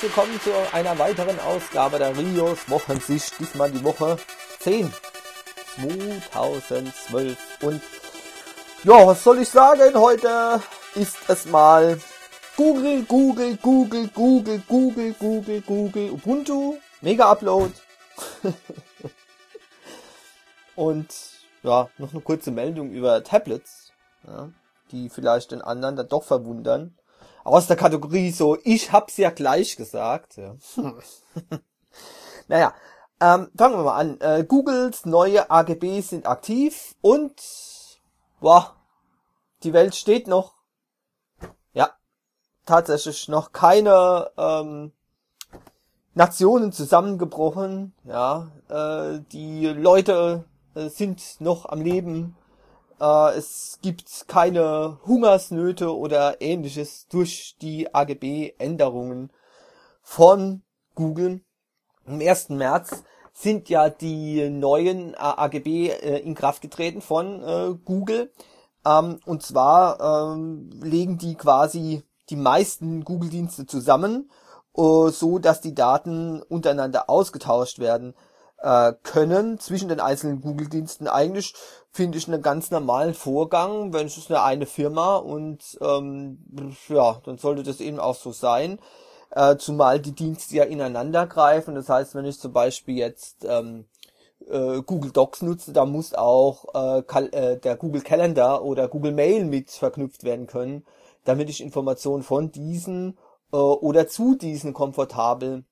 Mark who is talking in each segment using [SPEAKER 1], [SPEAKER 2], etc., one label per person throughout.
[SPEAKER 1] herzlich willkommen zu einer weiteren Ausgabe der Rios Wochensicht. Diesmal die Woche 10 2012. Und ja, was soll ich sagen? Heute ist es mal Google, Ubuntu, Mega Upload. Und ja, noch eine kurze Meldung über Tablets, ja, die vielleicht den anderen dann doch verwundern. Aus der Kategorie so, ich hab's ja gleich gesagt. Ja. Naja, fangen wir mal an. Googles neue AGB sind aktiv und boah, die Welt steht noch. Ja, tatsächlich noch keine Nationen zusammengebrochen. Ja, die Leute sind noch am Leben. Es gibt keine Hungersnöte oder ähnliches durch die AGB-Änderungen von Google. Am 1. März sind ja die neuen AGB in Kraft getreten von Google. Und zwar legen die quasi die meisten Google-Dienste zusammen, so dass die Daten untereinander ausgetauscht werden können zwischen den einzelnen Google-Diensten. Eigentlich finde ich einen ganz normalen Vorgang, wenn es ist eine Firma und ja, dann sollte das eben auch so sein, zumal die Dienste ja ineinander greifen. Das heißt, wenn ich zum Beispiel jetzt Google Docs nutze, da muss auch der Google Calendar oder Google Mail mit verknüpft werden können, damit ich Informationen von diesen oder zu diesen komfortabel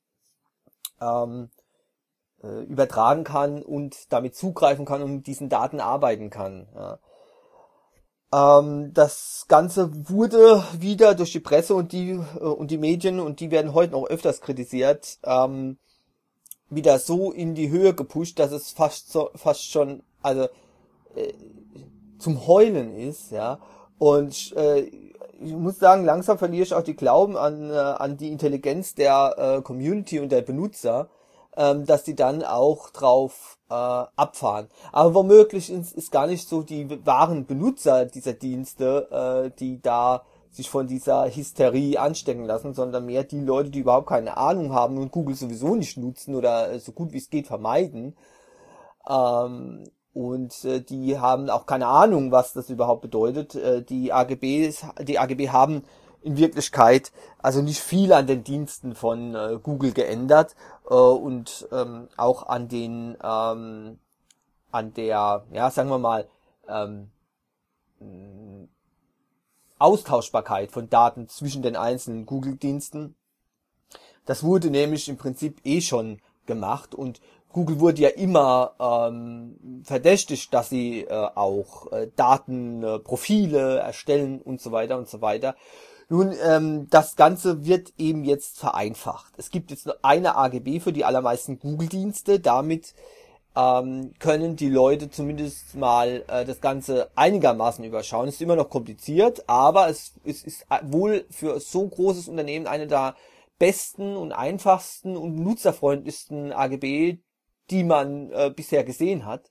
[SPEAKER 1] übertragen kann und damit zugreifen kann und mit diesen Daten arbeiten kann. Ja. Das Ganze wurde wieder durch die Presse und die Medien, und die werden heute noch öfters kritisiert, wieder so in die Höhe gepusht, dass es fast schon zum Heulen ist. Ja. Und ich muss sagen, langsam verliere ich auch die Glauben an die Intelligenz der Community und der Benutzer, dass die dann auch drauf abfahren. Aber womöglich ist gar nicht so die wahren Benutzer dieser Dienste, die da sich von dieser Hysterie anstecken lassen, sondern mehr die Leute, die überhaupt keine Ahnung haben und Google sowieso nicht nutzen oder so gut wie es geht vermeiden. Und die haben auch keine Ahnung, was das überhaupt bedeutet. Die AGB haben in Wirklichkeit also nicht viel an den Diensten von Google geändert und auch an der, ja, sagen wir mal, Austauschbarkeit von Daten zwischen den einzelnen Google-Diensten. Das wurde nämlich im Prinzip schon gemacht, und Google wurde ja immer verdächtigt, dass sie auch Datenprofile erstellen und so weiter und so weiter. Nun, das Ganze wird eben jetzt vereinfacht. Es gibt jetzt nur eine AGB für die allermeisten Google-Dienste. Damit können die Leute zumindest mal das Ganze einigermaßen überschauen. Es ist immer noch kompliziert, aber es ist wohl für so großes Unternehmen eine der besten und einfachsten und nutzerfreundlichsten AGB, die man bisher gesehen hat.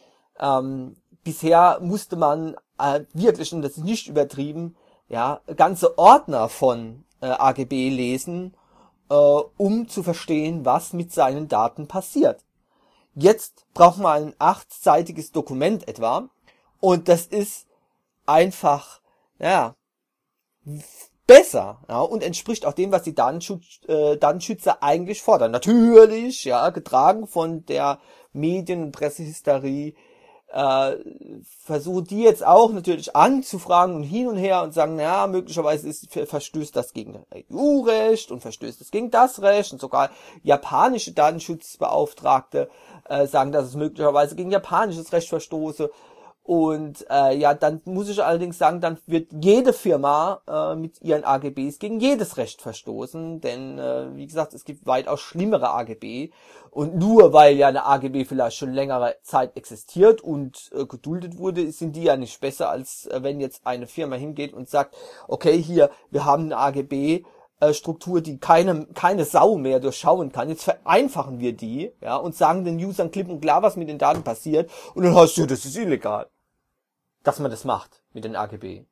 [SPEAKER 1] Bisher musste man wirklich, und das ist nicht übertrieben, ja, ganze Ordner von AGB lesen, um zu verstehen, was mit seinen Daten passiert. Jetzt braucht man ein 8-seitiges Dokument etwa, und das ist einfach, ja, besser, ja, und entspricht auch dem, was die Datenschützer eigentlich fordern. Natürlich, ja, getragen von der Medien- und Pressehysterie, versuchen die jetzt auch natürlich anzufragen und hin und her und sagen, ja, möglicherweise verstößt das gegen EU-Recht und verstößt es gegen das Recht, und sogar japanische Datenschutzbeauftragte sagen, dass es möglicherweise gegen japanisches Recht verstoße. Und ja, dann muss ich allerdings sagen, dann wird jede Firma mit ihren AGBs gegen jedes Recht verstoßen, denn wie gesagt, es gibt weitaus schlimmere AGB, und nur weil ja eine AGB vielleicht schon längere Zeit existiert und geduldet wurde, sind die ja nicht besser, als wenn jetzt eine Firma hingeht und sagt, okay, hier, wir haben eine AGB, Struktur, die keine Sau mehr durchschauen kann. Jetzt vereinfachen wir die, ja, und sagen den Usern klipp und klar, was mit den Daten passiert, und dann heißt es, ja, das ist illegal, dass man das macht mit den AGB.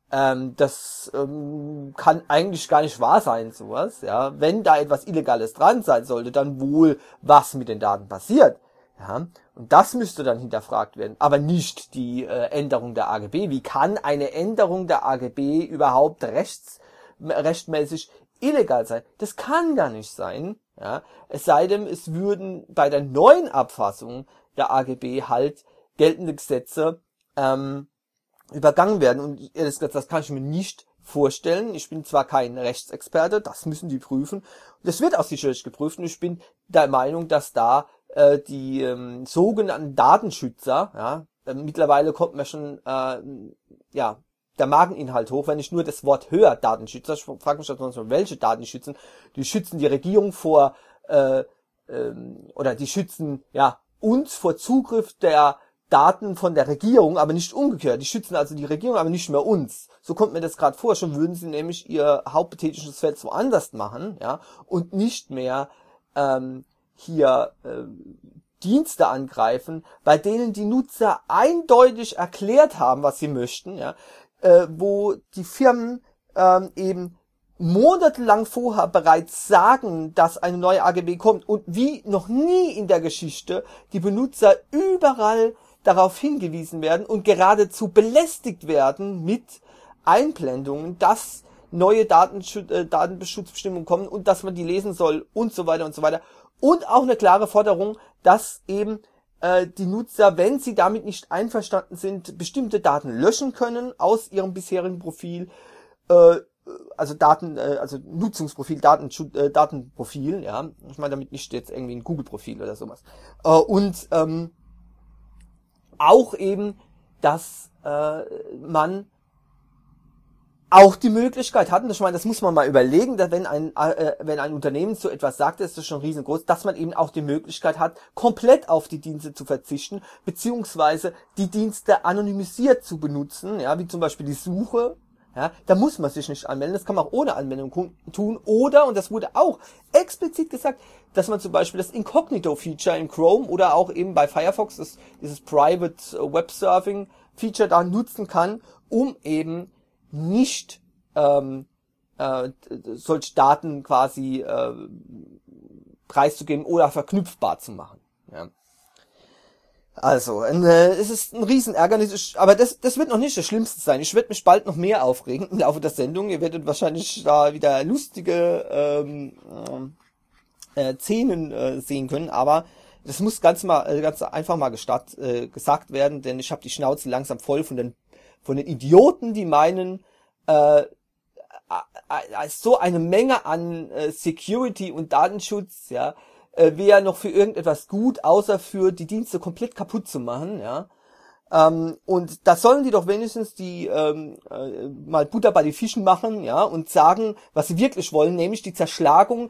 [SPEAKER 1] Das kann eigentlich gar nicht wahr sein, sowas. Ja, wenn da etwas Illegales dran sein sollte, dann wohl, was mit den Daten passiert. Ja, und das müsste dann hinterfragt werden, aber nicht die Änderung der AGB. Wie kann eine Änderung der AGB überhaupt rechtmäßig illegal sein? Das kann gar nicht sein. Ja, es sei denn, es würden bei der neuen Abfassung der AGB halt geltende Gesetze übergangen werden. Und das kann ich mir nicht vorstellen. Ich bin zwar kein Rechtsexperte, das müssen die prüfen. Das wird auch sicherlich geprüft. Und ich bin der Meinung, dass da die sogenannten Datenschützer, ja, mittlerweile kommt mir schon ja der Mageninhalt hoch, wenn ich nur das Wort höre, Datenschützer. Ich frage mich sonst, welche Daten schützen. Die schützen die Regierung vor oder die schützen ja uns vor Zugriff der Daten von der Regierung, aber nicht umgekehrt. Die schützen also die Regierung, aber nicht mehr uns. So kommt mir das gerade vor. Schon würden sie nämlich ihr hauptbetätigtes Feld woanders machen, ja, und nicht mehr hier Dienste angreifen, bei denen die Nutzer eindeutig erklärt haben, was sie möchten, ja, wo die Firmen eben monatelang vorher bereits sagen, dass eine neue AGB kommt und wie noch nie in der Geschichte die Benutzer überall darauf hingewiesen werden und geradezu belästigt werden mit Einblendungen, dass neue Datenschutzbestimmungen kommen und dass man die lesen soll und so weiter und so weiter. Und auch eine klare Forderung, dass eben die Nutzer, wenn sie damit nicht einverstanden sind, bestimmte Daten löschen können aus ihrem bisherigen Profil, also Nutzungsprofil, Datenprofil, ja. Ich meine damit nicht jetzt irgendwie ein Google-Profil oder sowas. Und auch eben, dass man auch die Möglichkeit hatten, ich meine, das muss man mal überlegen, dass wenn ein Unternehmen so etwas sagt, ist das schon riesengroß, dass man eben auch die Möglichkeit hat, komplett auf die Dienste zu verzichten, beziehungsweise die Dienste anonymisiert zu benutzen, ja, wie zum Beispiel die Suche. Ja, da muss man sich nicht anmelden, das kann man auch ohne Anmeldung tun, oder, und das wurde auch explizit gesagt, dass man zum Beispiel das Incognito-Feature in Chrome oder auch eben bei Firefox, dieses Private Web Surfing Feature da nutzen kann, um eben nicht solche Daten quasi preiszugeben oder verknüpfbar zu machen. Ja. Also, es ist ein Riesenärgernis, aber das wird noch nicht das Schlimmste sein. Ich werde mich bald noch mehr aufregen im Laufe der Sendung. Ihr werdet wahrscheinlich da wieder lustige Szenen sehen können, aber das muss ganz einfach mal gesagt werden, denn ich habe die Schnauze langsam voll von den Idioten, die meinen, so eine Menge an Security und Datenschutz, ja, wäre noch für irgendetwas gut, außer für die Dienste komplett kaputt zu machen, ja. Und da sollen die doch wenigstens die mal Butter bei die Fischen machen, ja, und sagen, was sie wirklich wollen, nämlich die Zerschlagung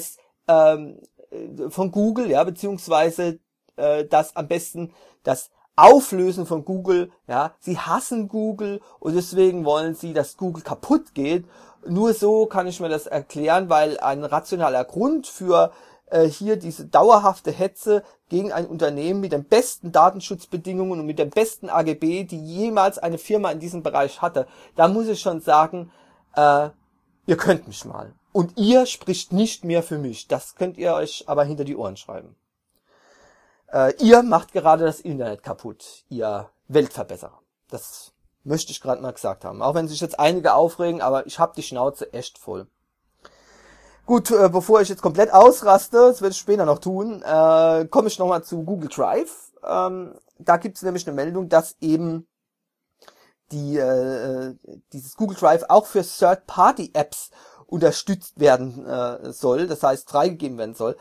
[SPEAKER 1] von Google, ja, beziehungsweise das am besten das Auflösen von Google, ja. Sie hassen Google und deswegen wollen sie, dass Google kaputt geht. Nur so kann ich mir das erklären, weil ein rationaler Grund für hier diese dauerhafte Hetze gegen ein Unternehmen mit den besten Datenschutzbedingungen und mit den besten AGB, die jemals eine Firma in diesem Bereich hatte, da muss ich schon sagen, ihr könnt mich mal. Und ihr spricht nicht mehr für mich. Das könnt ihr euch aber hinter die Ohren schreiben. Ihr macht gerade das Internet kaputt, ihr Weltverbesserer. Das möchte ich gerade mal gesagt haben. Auch wenn sich jetzt einige aufregen, aber ich habe die Schnauze echt voll. Gut, bevor ich jetzt komplett ausraste, das werde ich später noch tun, komme ich nochmal zu Google Drive. Da gibt es nämlich eine Meldung, dass eben dieses Google Drive auch für Third-Party-Apps unterstützt werden soll, das heißt freigegeben werden soll.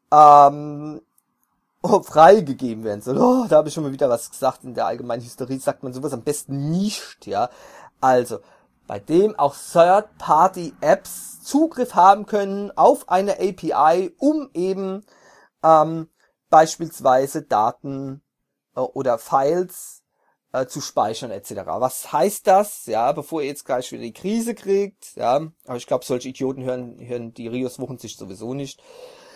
[SPEAKER 1] Freigegeben werden soll. Oh, da habe ich schon mal wieder was gesagt. In der allgemeinen Hysterie sagt man sowas am besten nicht, ja. Also, bei dem auch Third-Party-Apps Zugriff haben können auf eine API, um eben beispielsweise Daten oder Files zu speichern etc. Was heißt das? Ja, bevor ihr jetzt gleich wieder die Krise kriegt, ja, aber ich glaube, solche Idioten hören die Rios-Wochen sich sowieso nicht.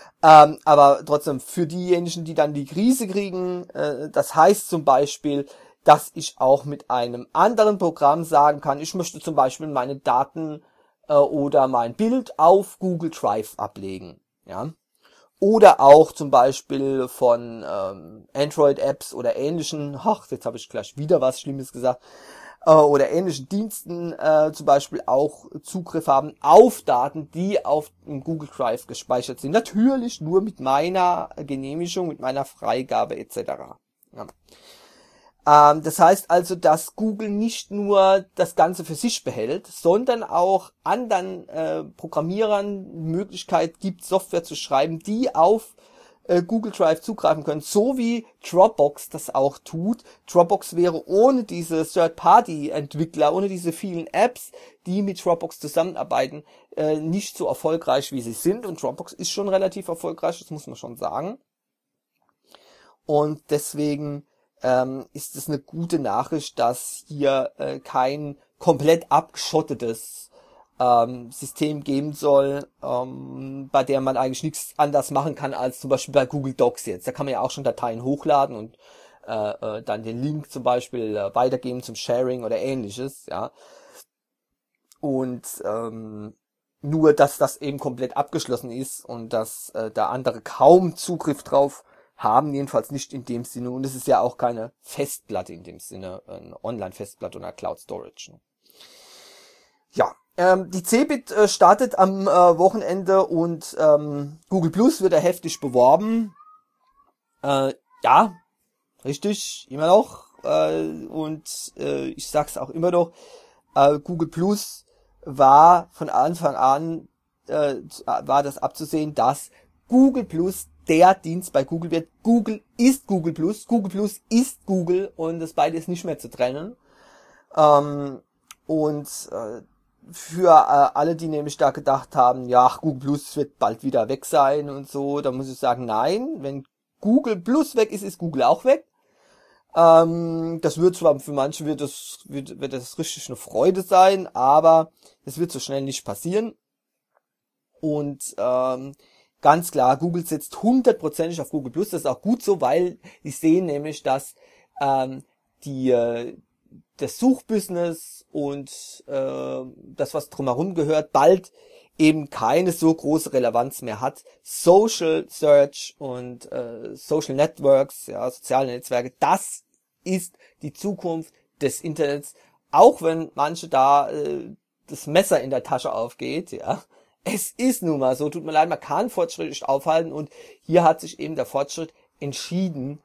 [SPEAKER 1] Aber trotzdem, für diejenigen, die dann die Krise kriegen, das heißt zum Beispiel, dass ich auch mit einem anderen Programm sagen kann, ich möchte zum Beispiel meine Daten oder mein Bild auf Google Drive ablegen. Ja. Oder auch zum Beispiel von Android-Apps oder ähnlichen, jetzt habe ich gleich wieder was Schlimmes gesagt, oder ähnlichen Diensten zum Beispiel auch Zugriff haben auf Daten, die auf dem Google Drive gespeichert sind. Natürlich nur mit meiner Genehmigung, mit meiner Freigabe etc. Ja. Das heißt also, dass Google nicht nur das Ganze für sich behält, sondern auch anderen Programmierern die Möglichkeit gibt, Software zu schreiben, die auf Google Drive zugreifen können, so wie Dropbox das auch tut. Dropbox wäre ohne diese Third-Party-Entwickler, ohne diese vielen Apps, die mit Dropbox zusammenarbeiten, nicht so erfolgreich, wie sie sind. Und Dropbox ist schon relativ erfolgreich, das muss man schon sagen. Und deswegen ist es eine gute Nachricht, dass hier kein komplett abgeschottetes System geben soll, bei der man eigentlich nichts anders machen kann als zum Beispiel bei Google Docs jetzt. Da kann man ja auch schon Dateien hochladen und dann den Link zum Beispiel weitergeben zum Sharing oder ähnliches, ja. Und nur, dass das eben komplett abgeschlossen ist und dass da andere kaum Zugriff drauf haben, jedenfalls nicht in dem Sinne. Und es ist ja auch keine Festplatte in dem Sinne, eine Online-Festplatte oder Cloud Storage. Ja, die Cebit startet am Wochenende und Google Plus wird da heftig beworben. Ja, richtig, immer noch. Und ich sag's auch immer noch, Google Plus war von Anfang an, war das abzusehen, dass Google Plus der Dienst bei Google wird. Google ist Google Plus ist Google und das beide ist nicht mehr zu trennen. Für alle, die nämlich da gedacht haben, ja, Google Plus wird bald wieder weg sein und so, da muss ich sagen, nein, wenn Google Plus weg ist, ist Google auch weg. Das wird zwar für manche wird das richtig eine Freude sein, aber es wird so schnell nicht passieren. Und ganz klar, Google setzt 100% auf Google Plus. Das ist auch gut so, weil die sehen nämlich, dass das Suchbusiness und das, was drumherum gehört, bald eben keine so große Relevanz mehr hat. Social Search und Social Networks, ja, soziale Netzwerke, das ist die Zukunft des Internets, auch wenn manche da das Messer in der Tasche aufgeht, ja. Es ist nun mal so, tut mir leid, man kann Fortschritt nicht aufhalten und hier hat sich eben der Fortschritt entschieden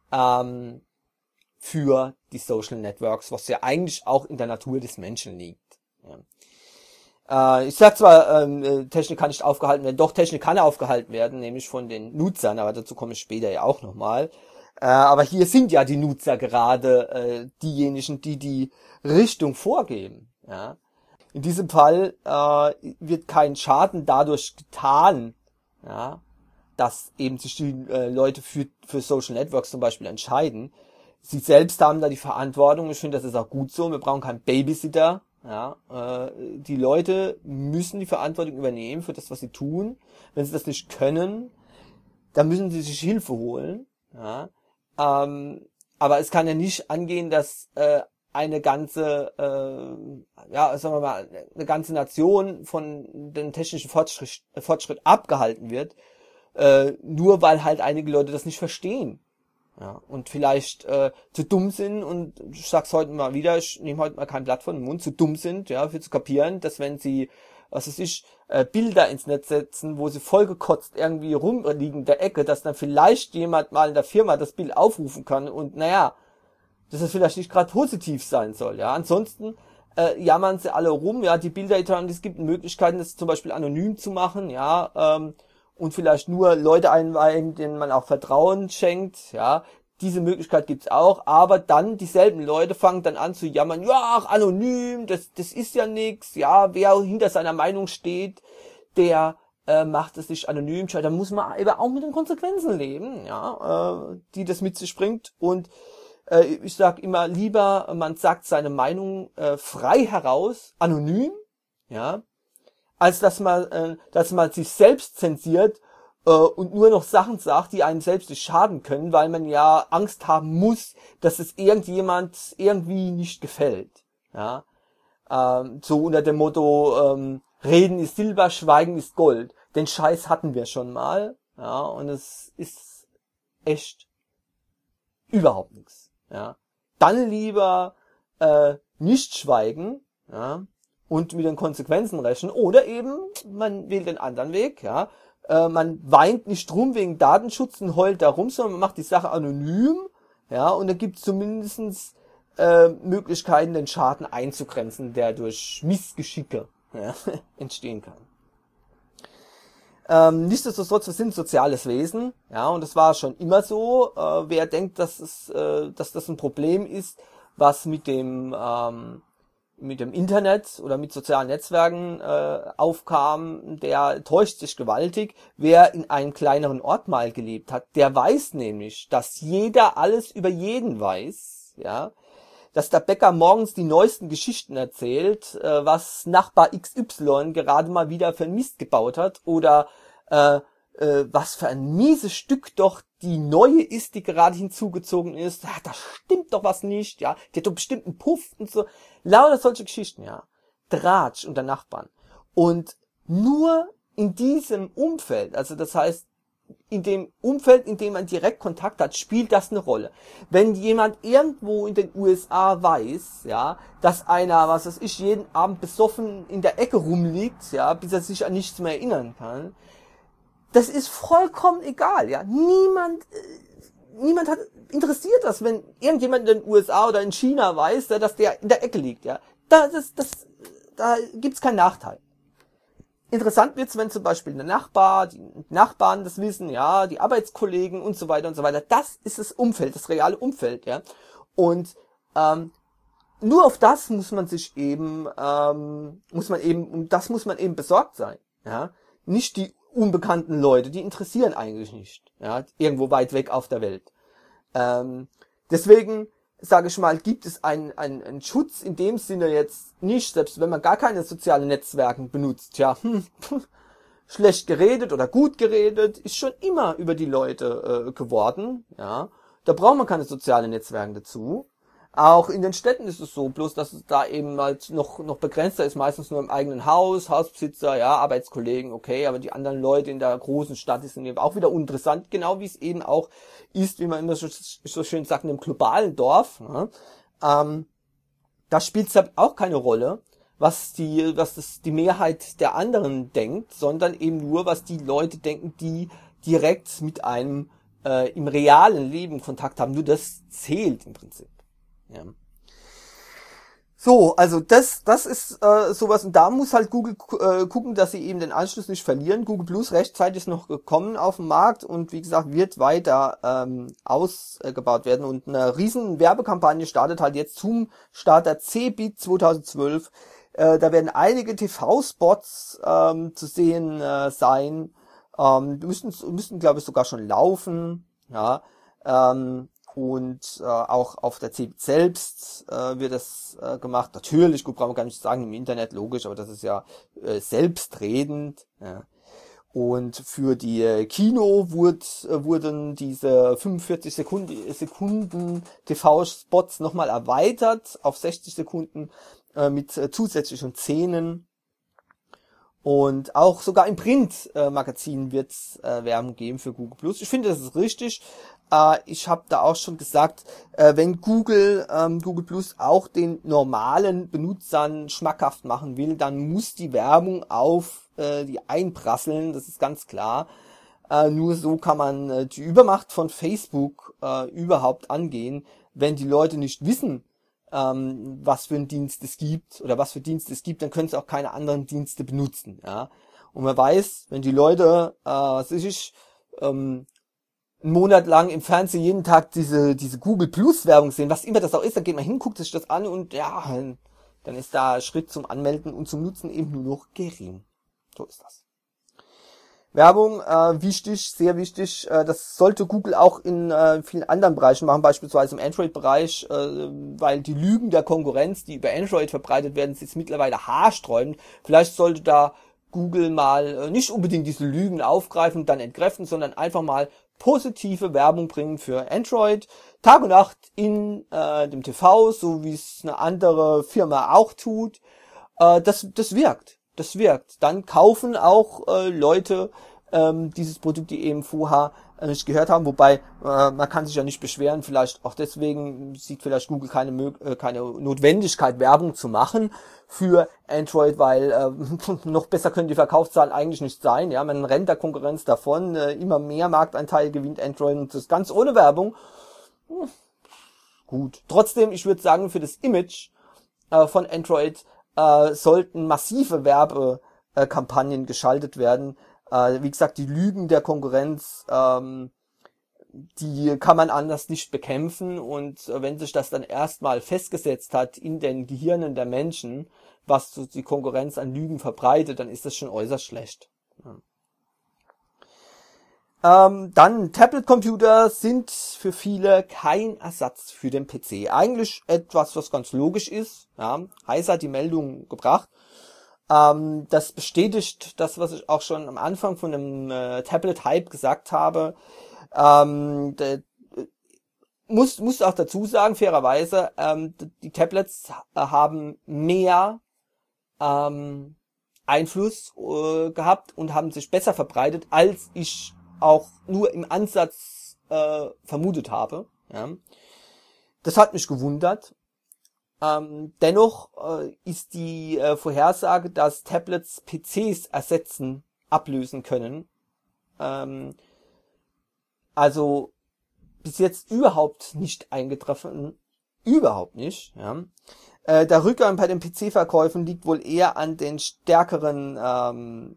[SPEAKER 1] für die Social Networks, was ja eigentlich auch in der Natur des Menschen liegt. Ja. Ich sag zwar, Technik kann nicht aufgehalten werden, doch Technik kann aufgehalten werden, nämlich von den Nutzern, aber dazu komme ich später ja auch nochmal. Aber hier sind ja die Nutzer gerade diejenigen, die die Richtung vorgeben. Ja. In diesem Fall wird kein Schaden dadurch getan, ja, dass eben sich die Leute für Social Networks zum Beispiel entscheiden. Sie selbst haben da die Verantwortung. Ich finde, das ist auch gut so. Wir brauchen keinen Babysitter. Ja, die Leute müssen die Verantwortung übernehmen für das, was sie tun. Wenn sie das nicht können, dann müssen sie sich Hilfe holen. Ja, aber es kann ja nicht angehen, dass eine ganze, sagen wir mal, eine ganze Nation von dem technischen Fortschritt abgehalten wird, nur weil halt einige Leute das nicht verstehen. Ja, und vielleicht zu dumm sind, und ich sag's heute mal wieder, ich nehme heute mal kein Blatt von den Mund, zu dumm sind, ja, für zu kapieren, dass wenn sie, was weiß ich, Bilder ins Netz setzen, wo sie vollgekotzt irgendwie rumliegen in der Ecke, dass dann vielleicht jemand mal in der Firma das Bild aufrufen kann und naja, dass es vielleicht nicht gerade positiv sein soll, ja. Ansonsten jammern sie alle rum, ja, die Bilder, es gibt Möglichkeiten, das zum Beispiel anonym zu machen, ja, und vielleicht nur Leute einweihen, denen man auch Vertrauen schenkt, ja. Diese Möglichkeit gibt's auch, aber dann dieselben Leute fangen dann an zu jammern, ja, ach, anonym, das ist ja nix, ja, wer hinter seiner Meinung steht, der macht es nicht anonym, da muss man eben auch mit den Konsequenzen leben, ja, die das mit sich bringt. Und ich sag immer lieber, man sagt seine Meinung frei heraus, anonym, ja, als dass man sich selbst zensiert und nur noch Sachen sagt, die einem selbst nicht schaden können, weil man ja Angst haben muss, dass es irgendjemand irgendwie nicht gefällt. Ja, so unter dem Motto, Reden ist Silber, Schweigen ist Gold. Den Scheiß hatten wir schon mal, ja, und es ist echt überhaupt nichts. Ja, dann lieber nicht schweigen, ja, und mit den Konsequenzen rechnen, oder eben man wählt den anderen Weg, ja. Man weint nicht drum wegen Datenschutz und heult da rum, sondern man macht die Sache anonym, ja, und da gibt es zumindest Möglichkeiten, den Schaden einzugrenzen, der durch Missgeschicke, ja, entstehen kann. Nichtsdestotrotz, wir sind ein soziales Wesen, ja, und das war schon immer so. Wer denkt, dass das ein Problem ist, was mit dem Internet oder mit sozialen Netzwerken aufkam, der täuscht sich gewaltig. Wer in einem kleineren Ort mal gelebt hat, der weiß nämlich, dass jeder alles über jeden weiß, ja, dass der Bäcker morgens die neuesten Geschichten erzählt, was Nachbar XY gerade mal wieder für ein Mist gebaut hat, oder was für ein mieses Stück doch die neue ist, die gerade hinzugezogen ist. Ja, da stimmt doch was nicht, ja. Die hat doch bestimmt einen Puff und so. Lauter solche Geschichten, ja. Tratsch unter Nachbarn. Und nur in diesem Umfeld, also das heißt, in dem Umfeld, in dem man direkt Kontakt hat, spielt das eine Rolle. Wenn jemand irgendwo in den USA weiß, ja, dass einer, was weiß ich, jeden Abend besoffen in der Ecke rumliegt, ja, bis er sich an nichts mehr erinnern kann, das ist vollkommen egal, ja. Niemand interessiert das, wenn irgendjemand in den USA oder in China weiß, ja, dass der in der Ecke liegt, ja. Da gibt's keinen Nachteil. Interessant wird's, wenn zum Beispiel die Nachbarn das wissen, ja, die Arbeitskollegen und so weiter und so weiter. Das ist das Umfeld, das reale Umfeld, ja. Und nur auf das muss man eben besorgt sein, ja. Nicht die unbekannten Leute, die interessieren eigentlich nicht, ja, irgendwo weit weg auf der Welt. Deswegen, sage ich mal, gibt es einen Schutz in dem Sinne jetzt nicht, selbst wenn man gar keine sozialen Netzwerke benutzt, ja, schlecht geredet oder gut geredet, ist schon immer über die Leute geworden, ja, da braucht man keine sozialen Netzwerke dazu. Auch in den Städten ist es so, bloß dass es da eben halt noch begrenzter ist, meistens nur im eigenen Haus, Hausbesitzer, ja, Arbeitskollegen, okay, aber die anderen Leute in der großen Stadt sind eben auch wieder uninteressant, genau wie es eben auch ist, wie man immer so schön sagt, in einem globalen Dorf. Ne? Da spielt es halt auch keine Rolle, was die Mehrheit der anderen denkt, sondern eben nur, was die Leute denken, die direkt mit einem im realen Leben Kontakt haben. Nur das zählt im Prinzip. Ja. So, also das ist sowas, und da muss halt Google gucken, dass sie eben den Anschluss nicht verlieren. Google Plus rechtzeitig noch gekommen auf den Markt und wie gesagt, wird weiter ausgebaut werden, und eine riesen Werbekampagne startet halt jetzt zum Start der CeBIT 2012. Da werden einige TV-Spots zu sehen sein. Müssten glaube ich sogar schon laufen, ja. Und auch auf der CeBIT selbst wird das gemacht. Natürlich, gut, brauchen wir gar nicht sagen, im Internet, logisch, aber das ist ja selbstredend. Ja. Und für die Kino wurden diese 45 Sekunden TV-Spots nochmal erweitert auf 60 Sekunden mit zusätzlichen Szenen. Und auch sogar im Print-Magazin wird es Werbung geben für Google Plus. Ich finde, das ist richtig. Ich habe da auch schon gesagt, wenn Google Plus auch den normalen Benutzern schmackhaft machen will, dann muss die Werbung auf die einprasseln, das ist ganz klar. Nur so kann man die Übermacht von Facebook überhaupt angehen, wenn die Leute nicht wissen, was für einen Dienst es gibt oder was für Dienste es gibt, dann können sie auch keine anderen Dienste benutzen. Ja? Und man weiß, wenn die Leute einen Monat lang im Fernsehen jeden Tag diese Google Plus Werbung sehen, was immer das auch ist, dann geht man hin, guckt sich das an und ja, dann ist da Schritt zum Anmelden und zum Nutzen eben nur noch gering. So ist das. Werbung, wichtig, sehr wichtig. Das sollte Google auch in vielen anderen Bereichen machen, beispielsweise im Android-Bereich, weil die Lügen der Konkurrenz, die über Android verbreitet werden, sind mittlerweile haarsträubend. Vielleicht sollte da Google mal nicht unbedingt diese Lügen aufgreifen und dann entkräften, sondern einfach mal positive Werbung bringen für Android, Tag und Nacht in dem TV, so wie es eine andere Firma auch tut. Das wirkt. Das wirkt. Dann kaufen auch Leute dieses Produkt, die eben vorher nicht gehört haben, wobei man kann sich ja nicht beschweren, vielleicht auch deswegen sieht vielleicht Google keine Notwendigkeit, Werbung zu machen für Android, weil noch besser können die Verkaufszahlen eigentlich nicht sein. Ja, man rennt der Konkurrenz davon, immer mehr Markteinteil gewinnt Android und das ganz ohne Werbung. Gut. Trotzdem, ich würde sagen, für das Image von Android sollten massive Werbekampagnen geschaltet werden. Wie gesagt, die Lügen der Konkurrenz, die kann man anders nicht bekämpfen. Und wenn sich das dann erstmal festgesetzt hat in den Gehirnen der Menschen, was die Konkurrenz an Lügen verbreitet, dann ist das schon äußerst schlecht. Dann Tablet-Computer sind für viele kein Ersatz für den PC. Eigentlich etwas, was ganz logisch ist. Ja, Heise hat die Meldung gebracht. Das bestätigt das, was ich auch schon am Anfang von dem Tablet-Hype gesagt habe. Muss auch dazu sagen, fairerweise, die Tablets haben mehr Einfluss gehabt und haben sich besser verbreitet, als ich auch nur im Ansatz vermutet habe. Ja. Das hat mich gewundert. Dennoch ist die Vorhersage, dass Tablets PCs ablösen können, also bis jetzt überhaupt nicht eingetroffen, überhaupt nicht. Ja. Der Rückgang bei den PC-Verkäufen liegt wohl eher an den stärkeren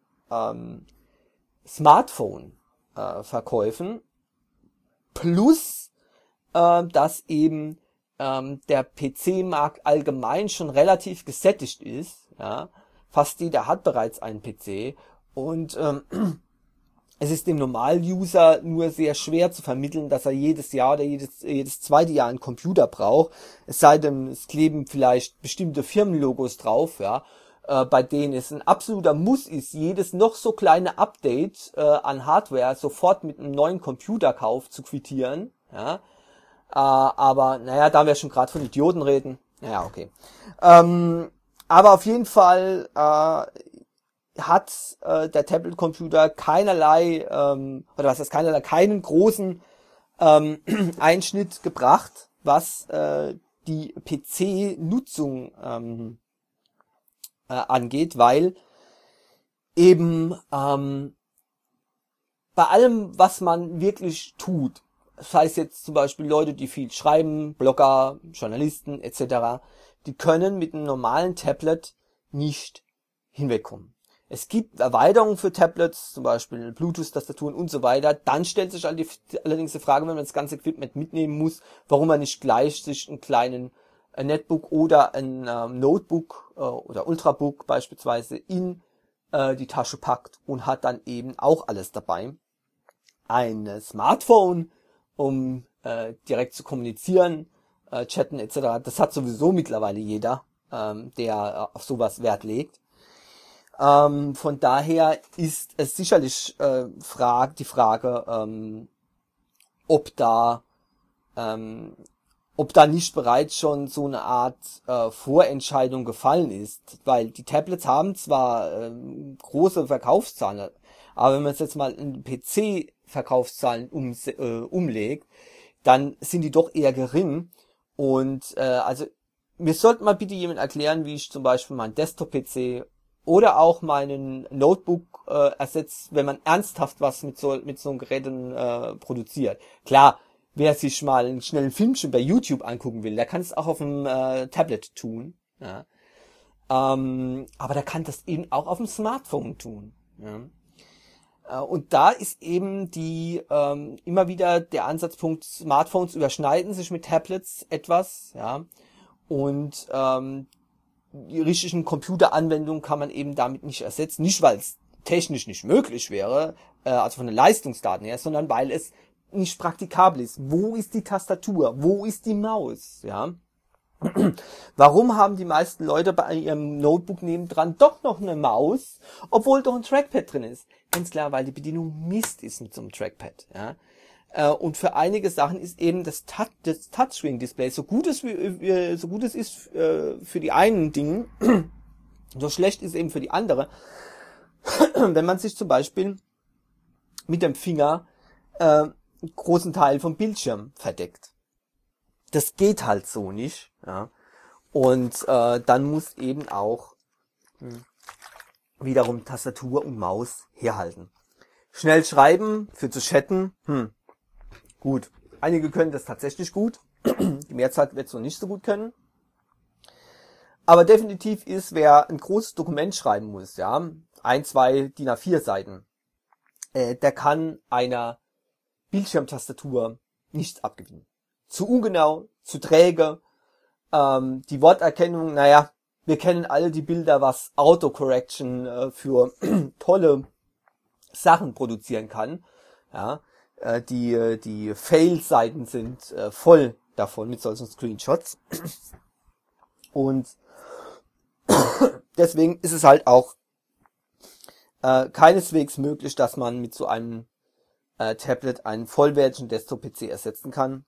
[SPEAKER 1] Smartphone-Verkäufen, plus dass eben der PC-Markt allgemein schon relativ gesättigt ist. Ja. Fast jeder hat bereits einen PC und es ist dem Normal-User nur sehr schwer zu vermitteln, dass er jedes Jahr oder jedes zweite Jahr einen Computer braucht. Es sei denn, es kleben vielleicht bestimmte Firmenlogos drauf, ja, bei denen es ein absoluter Muss ist, jedes noch so kleine Update an Hardware sofort mit einem neuen Computerkauf zu quittieren. Ja. Aber naja, da wir schon gerade von Idioten reden. Naja, okay. Aber auf jeden Fall hat der Tablet-Computer keinen großen Einschnitt gebracht, was die PC-Nutzung angeht, weil eben bei allem, was man wirklich tut, das heißt jetzt zum Beispiel Leute, die viel schreiben, Blogger, Journalisten etc., die können mit einem normalen Tablet nicht hinwegkommen. Es gibt Erweiterungen für Tablets, zum Beispiel Bluetooth-Tastaturen und so weiter. Dann stellt sich allerdings die Frage, wenn man das ganze Equipment mitnehmen muss, warum man nicht gleich sich einen kleinen Netbook oder ein Notebook oder Ultrabook beispielsweise in die Tasche packt und hat dann eben auch alles dabei. Ein Smartphone, um direkt zu kommunizieren, chatten etc. Das hat sowieso mittlerweile jeder, der auf sowas Wert legt. Von daher ist es sicherlich die Frage, ob da nicht bereits schon so eine Art Vorentscheidung gefallen ist, weil die Tablets haben zwar große Verkaufszahlen, aber wenn man es jetzt mal in PC-Verkaufszahlen umlegt, dann sind die doch eher gering. Und also mir sollte mal bitte jemand erklären, wie ich zum Beispiel meinen Desktop-PC oder auch meinen Notebook ersetzt, wenn man ernsthaft was mit so Geräten produziert. Klar, wer sich mal einen schnellen Filmchen bei YouTube angucken will, der kann es auch auf dem Tablet tun. Ja. Aber der kann das eben auch auf dem Smartphone tun. Ja. Und da ist eben immer wieder der Ansatzpunkt, Smartphones überschneiden sich mit Tablets etwas, ja. Und die richtigen Computeranwendungen kann man eben damit nicht ersetzen. Nicht, weil es technisch nicht möglich wäre, also von den Leistungsdaten her, sondern weil es nicht praktikabel ist. Wo ist die Tastatur? Wo ist die Maus? Ja. Warum haben die meisten Leute bei ihrem Notebook nebendran doch noch eine Maus, obwohl doch ein Trackpad drin ist? Ganz klar, weil die Bedienung Mist ist mit so einem Trackpad. Ja? Und für einige Sachen ist eben das Touchscreen-Display, so gut es ist für die einen Dinge, so schlecht ist es eben für die andere. Wenn man sich zum Beispiel mit dem Finger einen großen Teil vom Bildschirm verdeckt. Das geht halt so nicht. Ja. Und dann muss eben auch wiederum Tastatur und Maus herhalten. Schnell schreiben, für zu chatten, gut. Einige können das tatsächlich gut. Die Mehrzahl wird es noch nicht so gut können. Aber definitiv ist, wer ein großes Dokument schreiben muss, ja, 1, 2 DIN A4 Seiten, der kann einer Bildschirmtastatur nichts abgewinnen. Zu ungenau, zu träge, die Worterkennung, naja, wir kennen alle die Bilder, was Autocorrection für tolle Sachen produzieren kann. Ja, die Fail-Seiten sind voll davon mit solchen Screenshots. Und deswegen ist es halt auch keineswegs möglich, dass man mit so einem Tablet einen vollwertigen Desktop-PC ersetzen kann.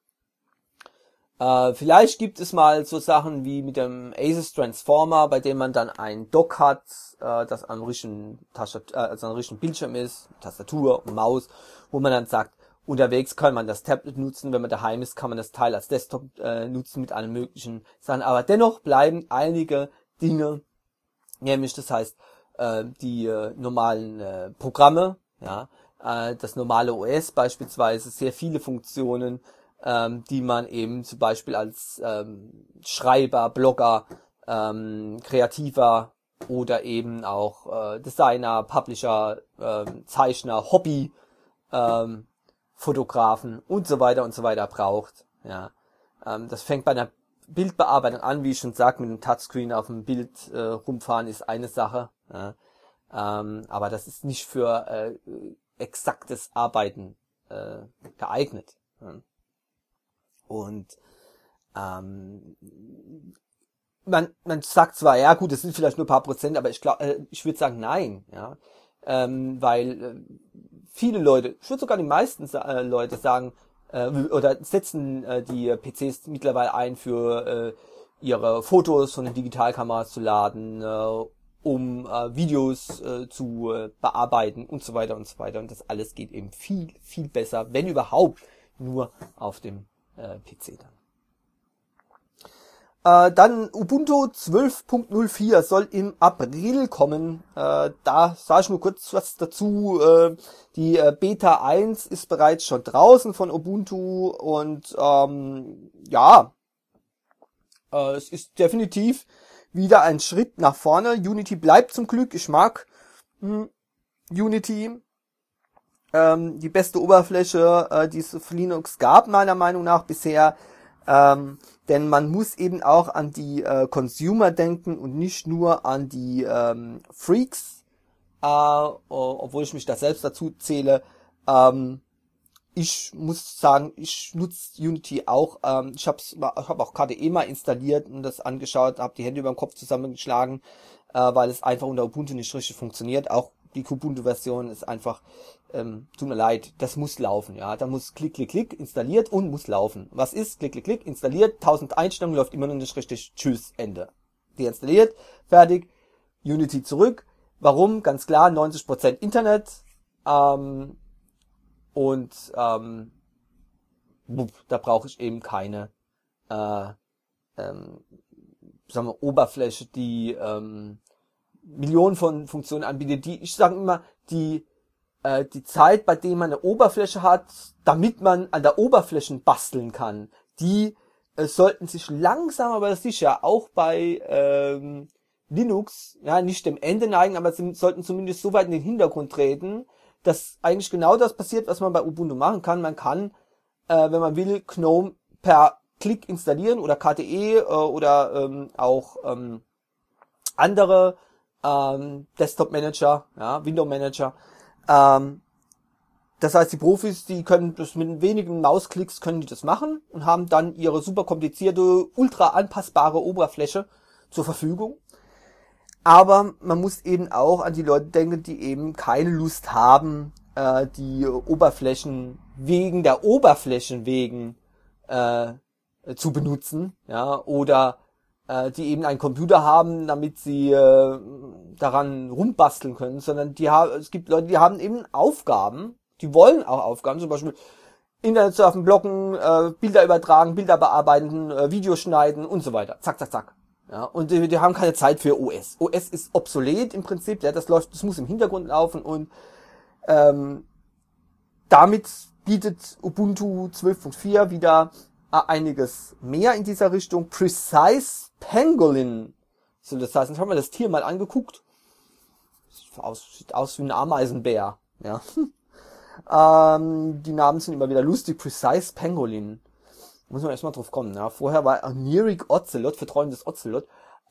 [SPEAKER 1] Vielleicht gibt es mal so Sachen wie mit dem Asus Transformer, bei dem man dann ein Dock hat, das am richtigen Bildschirm ist, Tastatur und Maus, wo man dann sagt, unterwegs kann man das Tablet nutzen, wenn man daheim ist, kann man das Teil als Desktop nutzen mit allen möglichen Sachen. Aber dennoch bleiben einige Dinge, nämlich das heißt die normalen Programme, ja, das normale OS beispielsweise, sehr viele Funktionen, die man eben zum Beispiel als Schreiber, Blogger, Kreativer oder eben auch Designer, Publisher, Zeichner, Hobby, Fotografen und so weiter braucht. Ja, das fängt bei einer Bildbearbeitung an, wie ich schon sagte, mit dem Touchscreen auf dem Bild rumfahren ist eine Sache. Ja, aber das ist nicht für exaktes Arbeiten geeignet. Ja. Und man sagt zwar, ja gut, das sind vielleicht nur ein paar Prozent, aber ich würde sagen, nein, ja, weil viele Leute, ich würde sogar die meisten Leute sagen, oder setzen die PCs mittlerweile ein für ihre Fotos von den Digitalkameras zu laden, um Videos zu bearbeiten und so weiter und so weiter. Und das alles geht eben viel, viel besser, wenn überhaupt, nur auf dem PC dann Ubuntu 12.04 soll im April kommen. Da sage ich nur kurz was dazu. Die Beta 1 ist bereits schon draußen von Ubuntu und ja, es ist definitiv wieder ein Schritt nach vorne. Unity bleibt zum Glück. Ich mag Unity. Die beste Oberfläche, die es für Linux gab, meiner Meinung nach bisher. Denn man muss eben auch an die Consumer denken und nicht nur an die Freaks, obwohl ich mich da selbst dazu zähle. Ich muss sagen, ich nutze Unity auch. Ich hab auch KDE mal installiert und das angeschaut, habe die Hände über den Kopf zusammengeschlagen, weil es einfach unter Ubuntu nicht richtig funktioniert. Auch die Kubuntu-Version ist einfach, tut mir leid, das muss laufen, ja. Da muss Klick, Klick, Klick installiert und muss laufen. Was ist? Klick, Klick, Klick installiert, 1000 Einstellungen, läuft immer noch nicht richtig. Tschüss, Ende. Deinstalliert, fertig, Unity zurück. Warum? Ganz klar, 90% Internet, da brauche ich eben keine sagen wir, Oberfläche, die Millionen von Funktionen anbietet, die, ich sage immer, die Zeit, bei der man eine Oberfläche hat, damit man an der Oberfläche basteln kann, die sollten sich langsam aber sicher auch bei Linux, ja, nicht dem Ende neigen, aber sie sollten zumindest so weit in den Hintergrund treten, dass eigentlich genau das passiert, was man bei Ubuntu machen kann. Man kann, wenn man will, GNOME per Klick installieren oder KDE oder auch andere Desktop Manager, ja, Window Manager. Das heißt, die Profis, die können das mit wenigen Mausklicks können die das machen und haben dann ihre super komplizierte, ultra anpassbare Oberfläche zur Verfügung. Aber man muss eben auch an die Leute denken, die eben keine Lust haben, die Oberflächen wegen der Oberflächen wegen zu benutzen, ja, oder die eben einen Computer haben, damit sie daran rumbasteln können, sondern es gibt Leute, die haben eben Aufgaben, die wollen auch Aufgaben, zum Beispiel Internet surfen, bloggen, Bilder übertragen, Bilder bearbeiten, Videos schneiden und so weiter. Zack, zack, zack. Ja, und die haben keine Zeit für OS. OS ist obsolet im Prinzip, ja, das muss im Hintergrund laufen und damit bietet Ubuntu 12.4 wieder einiges mehr in dieser Richtung. Precise Pangolin soll das heißen. Ich habe mir das Tier mal angeguckt. Sieht aus wie ein Ameisenbär. Ja. Die Namen sind immer wieder lustig. Precise Pangolin. Muss man erstmal drauf kommen. Ja. Vorher war Neuric Ocelot, verträumendes Ocelot.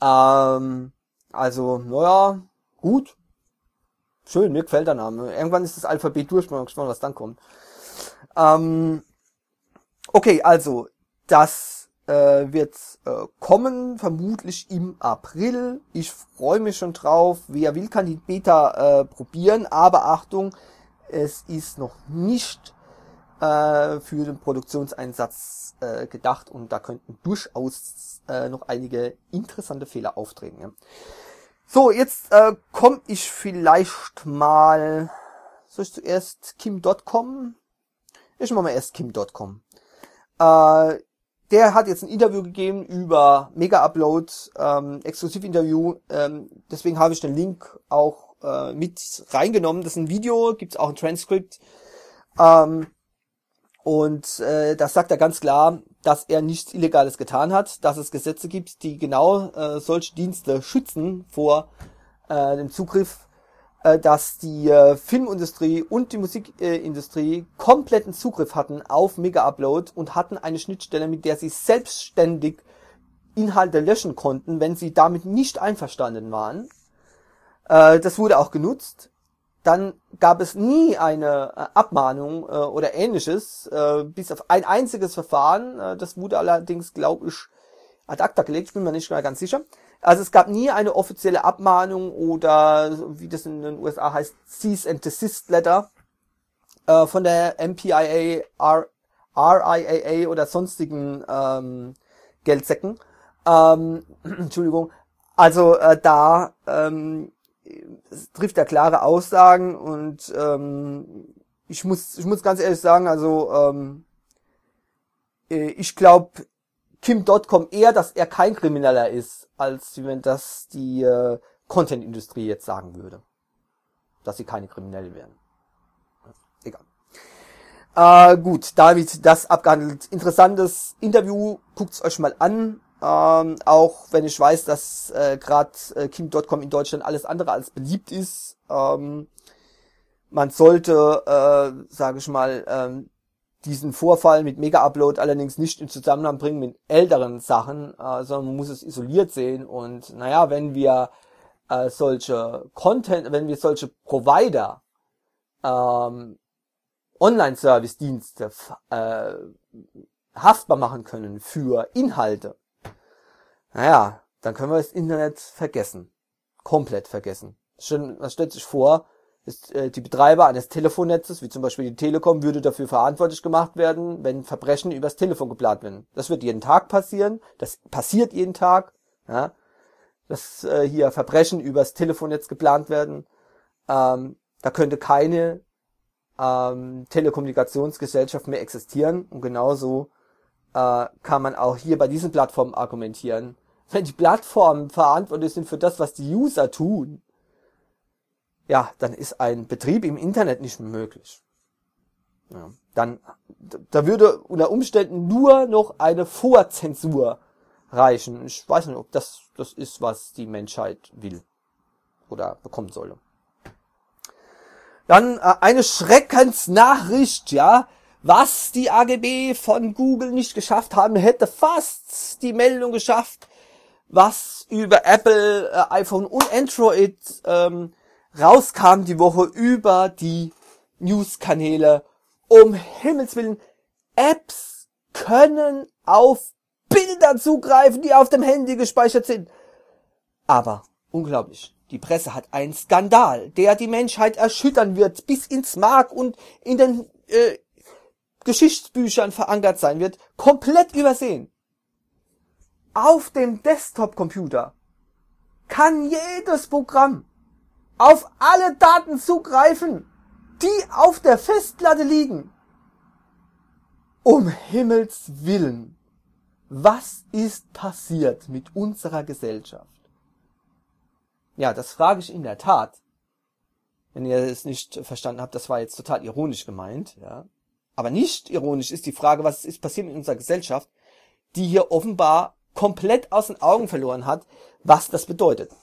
[SPEAKER 1] Also, naja, gut. Schön, mir gefällt der Name. Irgendwann ist das Alphabet durch, mal gespannt, was dann kommt. Okay, also, das wird kommen, vermutlich im April. Ich freue mich schon drauf. Wer will, kann die Beta probieren, aber Achtung, es ist noch nicht für den Produktionseinsatz gedacht und da könnten durchaus noch einige interessante Fehler auftreten. Ja. So, jetzt komme ich vielleicht mal... Soll ich zuerst Kim.com? Ich mache mal erst Kim.com. Der hat jetzt ein Interview gegeben über Mega-Upload, Exklusivinterview. Deswegen habe ich den Link auch mit reingenommen. Das ist ein Video, gibt's auch ein Transkript. Das sagt er ganz klar, dass er nichts Illegales getan hat, dass es Gesetze gibt, die genau solche Dienste schützen vor dem Zugriff, dass die Filmindustrie und die Musikindustrie kompletten Zugriff hatten auf Mega-Upload und hatten eine Schnittstelle, mit der sie selbstständig Inhalte löschen konnten, wenn sie damit nicht einverstanden waren. Das wurde auch genutzt. Dann gab es nie eine Abmahnung oder ähnliches, bis auf ein einziges Verfahren. Das wurde allerdings, glaube ich, ad acta gelegt, ich bin mir nicht mehr ganz sicher. Also es gab nie eine offizielle Abmahnung oder, wie das in den USA heißt, Cease and Desist Letter von der MPIA, RIAA oder sonstigen Geldsäcken. Entschuldigung. Also es trifft ja klare Aussagen und ich muss ganz ehrlich sagen, also ich glaube Kim.com eher, dass er kein Krimineller ist, als wenn das die Content-Industrie jetzt sagen würde. Dass sie keine Kriminelle wären. Egal. Gut, damit das abgehandelt. Interessantes Interview, guckt's euch mal an. Auch wenn ich weiß, dass gerade Kim.com in Deutschland alles andere als beliebt ist. Man sollte, sage ich mal, diesen Vorfall mit Mega-Upload allerdings nicht in Zusammenhang bringen mit älteren Sachen, sondern man muss es isoliert sehen. Und naja, wenn wir solche Provider Online-Service-Dienste haftbar machen können für Inhalte, naja, dann können wir das Internet vergessen. Komplett vergessen. Man stellt sich vor, die Betreiber eines Telefonnetzes, wie zum Beispiel die Telekom, würde dafür verantwortlich gemacht werden, wenn Verbrechen übers Telefon geplant werden. Das wird jeden Tag passieren. Das passiert jeden Tag. Ja, dass hier Verbrechen übers Telefonnetz geplant werden. Da könnte keine Telekommunikationsgesellschaft mehr existieren. Und genauso kann man auch hier bei diesen Plattformen argumentieren. Wenn die Plattformen verantwortlich sind für das, was die User tun, ja, dann ist ein Betrieb im Internet nicht mehr möglich. Ja, da würde unter Umständen nur noch eine Vorzensur reichen. Ich weiß nicht, ob das ist, was die Menschheit will oder bekommen solle. Dann eine Schreckensnachricht, ja. Was die AGB von Google nicht geschafft haben, hätte fast die Meldung geschafft, was über Apple, iPhone und Android rauskam die Woche über die News-Kanäle. Um Himmels Willen, Apps können auf Bilder zugreifen, die auf dem Handy gespeichert sind. Aber, unglaublich, die Presse hat einen Skandal, der die Menschheit erschüttern wird, bis ins Mark und in den Geschichtsbüchern verankert sein wird, komplett übersehen. Auf dem Desktop-Computer kann jedes Programm auf alle Daten zugreifen, die auf der Festplatte liegen. Um Himmels Willen, was ist passiert mit unserer Gesellschaft? Ja, das frage ich in der Tat. Wenn ihr es nicht verstanden habt, das war jetzt total ironisch gemeint, ja. Aber nicht ironisch ist die Frage, was ist passiert mit unserer Gesellschaft, die hier offenbar komplett aus den Augen verloren hat, was das bedeutet.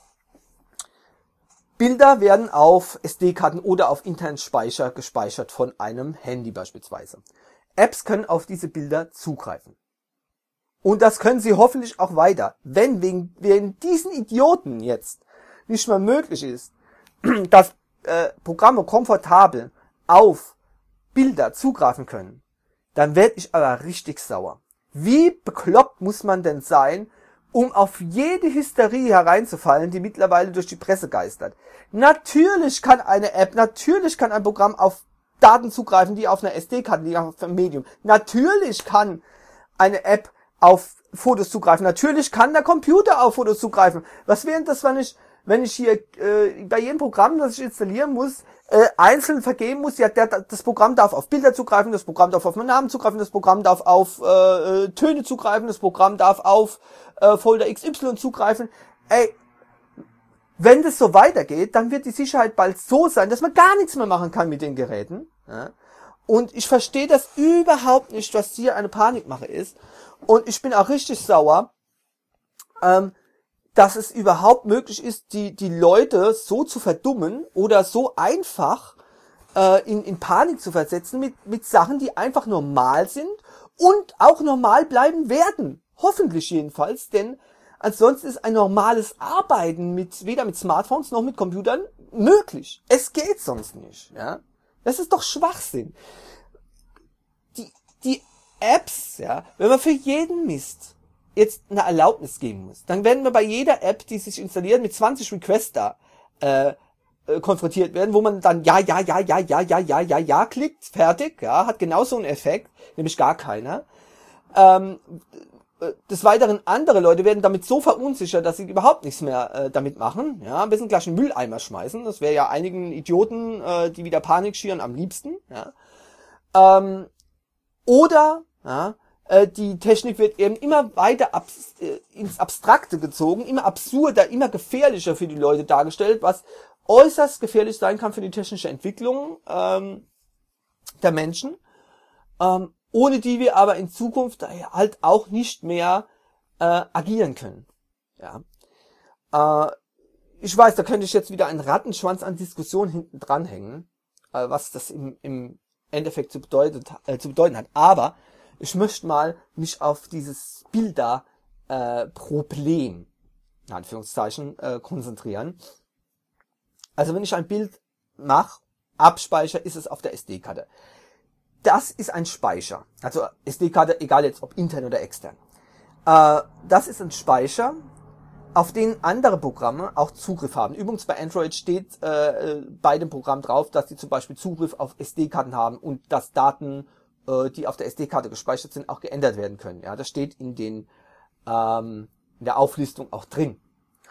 [SPEAKER 1] Bilder werden auf SD-Karten oder auf internen Speicher gespeichert von einem Handy beispielsweise. Apps können auf diese Bilder zugreifen. Und das können sie hoffentlich auch weiter. Wenn wegen diesen Idioten jetzt nicht mehr möglich ist, dass Programme komfortabel auf Bilder zugreifen können, dann werde ich aber richtig sauer. Wie bekloppt muss man denn sein, um auf jede Hysterie hereinzufallen, die mittlerweile durch die Presse geistert? Natürlich kann eine App, natürlich kann ein Programm auf Daten zugreifen, die auf einer SD-Karte liegen, auf einem Medium. Natürlich kann eine App auf Fotos zugreifen. Natürlich kann der Computer auf Fotos zugreifen. Was wäre das, wenn ich hier bei jedem Programm, das ich installieren muss, einzeln vergeben muss? Ja, das Programm darf auf Bilder zugreifen, das Programm darf auf meinen Namen zugreifen, das Programm darf auf Töne zugreifen, das Programm darf auf Folder XY zugreifen. Ey, wenn das so weitergeht, dann wird die Sicherheit bald so sein, dass man gar nichts mehr machen kann mit den Geräten. Ja? Und ich verstehe das überhaupt nicht, was hier eine Panikmache ist. Und ich bin auch richtig sauer, dass es überhaupt möglich ist, die Leute so zu verdummen oder so einfach in Panik zu versetzen mit Sachen, die einfach normal sind und auch normal bleiben werden. Hoffentlich jedenfalls, denn ansonsten ist ein normales Arbeiten weder mit Smartphones noch mit Computern möglich. Es geht sonst nicht, ja. Das ist doch Schwachsinn. Die Apps, ja, wenn man für jeden Mist jetzt eine Erlaubnis geben muss, dann werden wir bei jeder App, die sich installiert, mit 20 Requests da konfrontiert werden, wo man dann ja klickt, fertig, ja, hat genauso einen Effekt, nämlich gar keiner. Des Weiteren andere Leute werden damit so verunsichert, dass sie überhaupt nichts mehr damit machen. Ja, am besten gleich einen Mülleimer schmeißen. Das wäre ja einigen Idioten, die wieder Panik schüren, am liebsten. Ja. Oder die Technik wird eben immer weiter ins Abstrakte gezogen, immer absurder, immer gefährlicher für die Leute dargestellt, was äußerst gefährlich sein kann für die technische Entwicklung der Menschen. Ohne die wir aber in Zukunft halt auch nicht mehr agieren können. Ja. Ich weiß, da könnte ich jetzt wieder einen Rattenschwanz an Diskussion hinten dranhängen, was das im Endeffekt zu bedeuten hat. Aber ich möchte mal mich auf dieses Bilder-Problem, in Anführungszeichen, konzentrieren. Also wenn ich ein Bild mache, abspeichere, ist es auf der SD-Karte. Das ist ein Speicher. Also SD-Karte, egal jetzt ob intern oder extern. Das ist ein Speicher, auf den andere Programme auch Zugriff haben. Übrigens bei Android steht bei dem Programm drauf, dass die zum Beispiel Zugriff auf SD-Karten haben und dass Daten, die auf der SD-Karte gespeichert sind, auch geändert werden können. Ja, das steht in der Auflistung auch drin.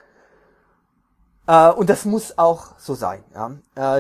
[SPEAKER 1] Und das muss auch so sein. Ja.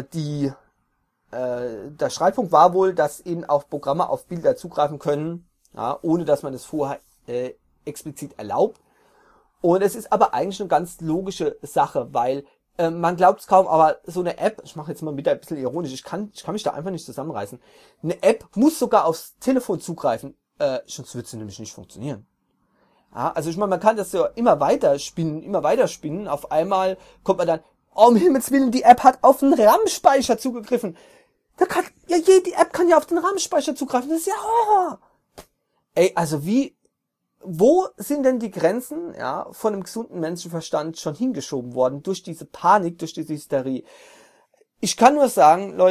[SPEAKER 1] Der Streitpunkt war wohl, dass eben auch Programme auf Bilder zugreifen können, ja, ohne dass man das vorher explizit erlaubt. Und es ist aber eigentlich eine ganz logische Sache, weil man glaubt es kaum, aber so eine App, ich mache jetzt mal wieder ein bisschen ironisch, ich kann mich da einfach nicht zusammenreißen. Eine App muss sogar aufs Telefon zugreifen, sonst wird sie nämlich nicht funktionieren. Ja, also ich meine, man kann das ja immer weiter spinnen. Auf einmal kommt man dann, oh, um Himmels Willen, die App hat auf den RAM-Speicher zugegriffen. Die App kann ja auf den RAM-Speicher zugreifen. Das ist ja Horror. Ey, also wo sind denn die Grenzen, ja, von einem gesunden Menschenverstand schon hingeschoben worden durch diese Panik, durch diese Hysterie? Ich kann nur sagen, Leute,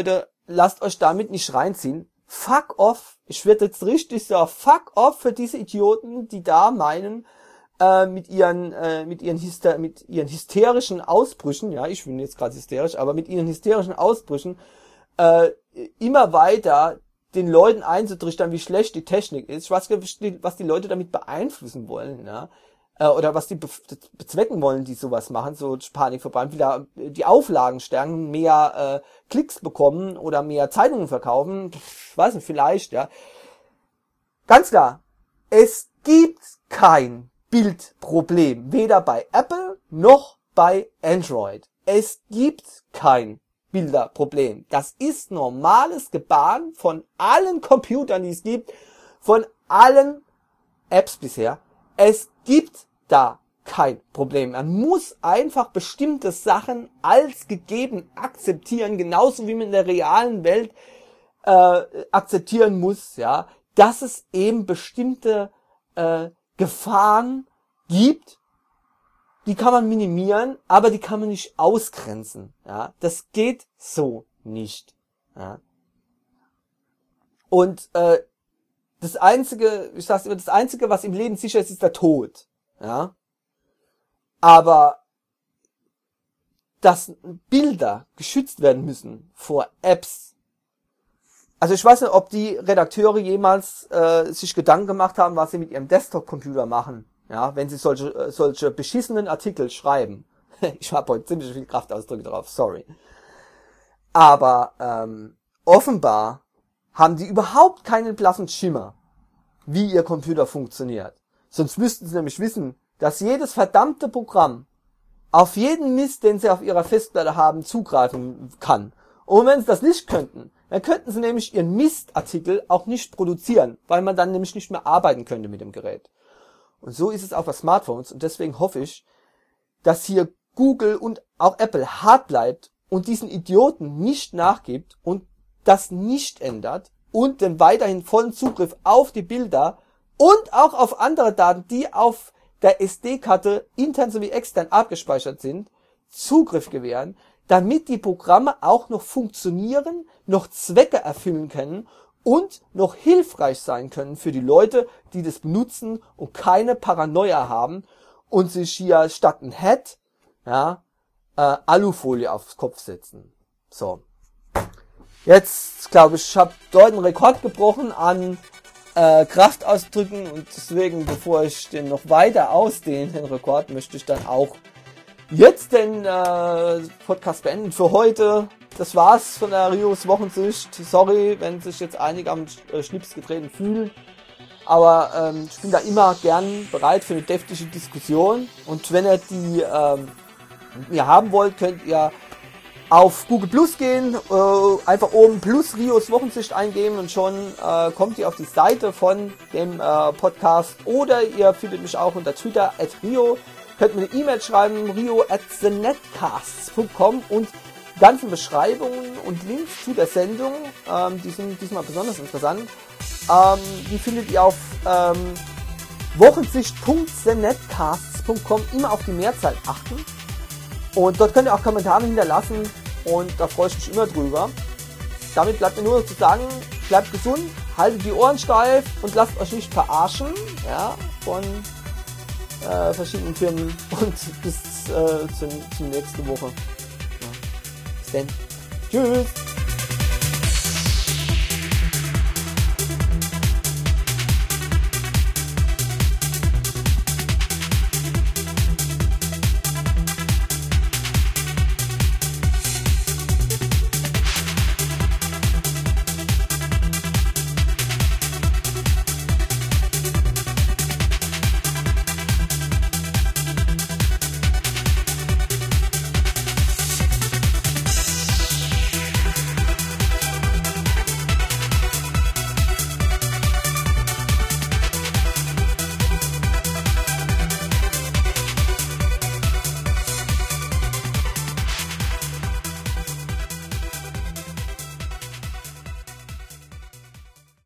[SPEAKER 1] lasst euch damit nicht reinziehen. Fuck off. Ich werde jetzt richtig sagen, fuck off für diese Idioten, die da meinen, mit ihren hysterischen Ausbrüchen, ja, ich bin jetzt gerade hysterisch, aber mit ihren hysterischen Ausbrüchen, immer weiter den Leuten einzutrichtern, wie schlecht die Technik ist, was die Leute damit beeinflussen wollen, ja, oder was die bezwecken wollen, die sowas machen, so Panik verbreiten, wieder die Auflagen stärken, mehr Klicks bekommen oder mehr Zeitungen verkaufen, weiß nicht, vielleicht, ja. Ganz klar, es gibt kein Bildproblem, weder bei Apple noch bei Android. Es gibt kein Bilderproblem. Das ist normales Gebaren von allen Computern, die es gibt, von allen Apps bisher. Es gibt da kein Problem. Man muss einfach bestimmte Sachen als gegeben akzeptieren, genauso wie man in der realen Welt akzeptieren muss, ja, dass es eben bestimmte Gefahren gibt, die kann man minimieren, aber die kann man nicht ausgrenzen. Ja, das geht so nicht. Ja. Und das Einzige, ich sag's immer, das Einzige, was im Leben sicher ist, ist der Tod. Ja. Aber dass Bilder geschützt werden müssen vor Apps. Also ich weiß nicht, ob die Redakteure jemals sich Gedanken gemacht haben, was sie mit ihrem Desktop-Computer machen. Ja, wenn sie solche beschissenen Artikel schreiben. Ich habe heute ziemlich viel Kraftausdrücke drauf, sorry. Aber offenbar haben die überhaupt keinen blassen Schimmer, wie ihr Computer funktioniert. Sonst müssten sie nämlich wissen, dass jedes verdammte Programm auf jeden Mist, den sie auf ihrer Festplatte haben, zugreifen kann. Und wenn sie das nicht könnten, dann könnten sie nämlich ihren Mistartikel auch nicht produzieren, weil man dann nämlich nicht mehr arbeiten könnte mit dem Gerät. Und so ist es auch bei Smartphones und deswegen hoffe ich, dass hier Google und auch Apple hart bleibt und diesen Idioten nicht nachgibt und das nicht ändert und den weiterhin vollen Zugriff auf die Bilder und auch auf andere Daten, die auf der SD-Karte intern sowie extern abgespeichert sind, Zugriff gewähren, damit die Programme auch noch funktionieren, noch Zwecke erfüllen können und noch hilfreich sein können für die Leute, die das benutzen und keine Paranoia haben und sich hier statt ein Head, ja, Alufolie aufs Kopf setzen. So. Jetzt, glaube ich, habe dort einen Rekord gebrochen an Kraftausdrücken und deswegen, bevor ich den noch weiter ausdehne, den Rekord, möchte ich dann auch jetzt den Podcast beenden für heute. Das war's von der Rios Wochensicht. Sorry, wenn sich jetzt einige am Schlips getreten fühlen. Aber ich bin da immer gern bereit für eine deftige Diskussion. Und wenn ihr die ihr haben wollt, könnt ihr auf Google Plus gehen, einfach oben Plus Rios Wochensicht eingeben und schon kommt ihr auf die Seite von dem Podcast. Oder ihr findet mich auch unter Twitter @Rio. Könnt mir eine E-Mail schreiben, rio@thenetcasts.com und ganzen Beschreibungen und Links zu der Sendung, die sind diesmal besonders interessant, die findet ihr auf wochensicht.thenetcasts.com, immer auf die Mehrzahl achten und dort könnt ihr auch Kommentare hinterlassen und da freue ich mich immer drüber. Damit bleibt mir nur noch zu sagen, bleibt gesund, haltet die Ohren steif und lasst euch nicht verarschen, ja, von verschiedenen Firmen und bis zur nächsten Woche. Ja. Bis dann. Tschüss.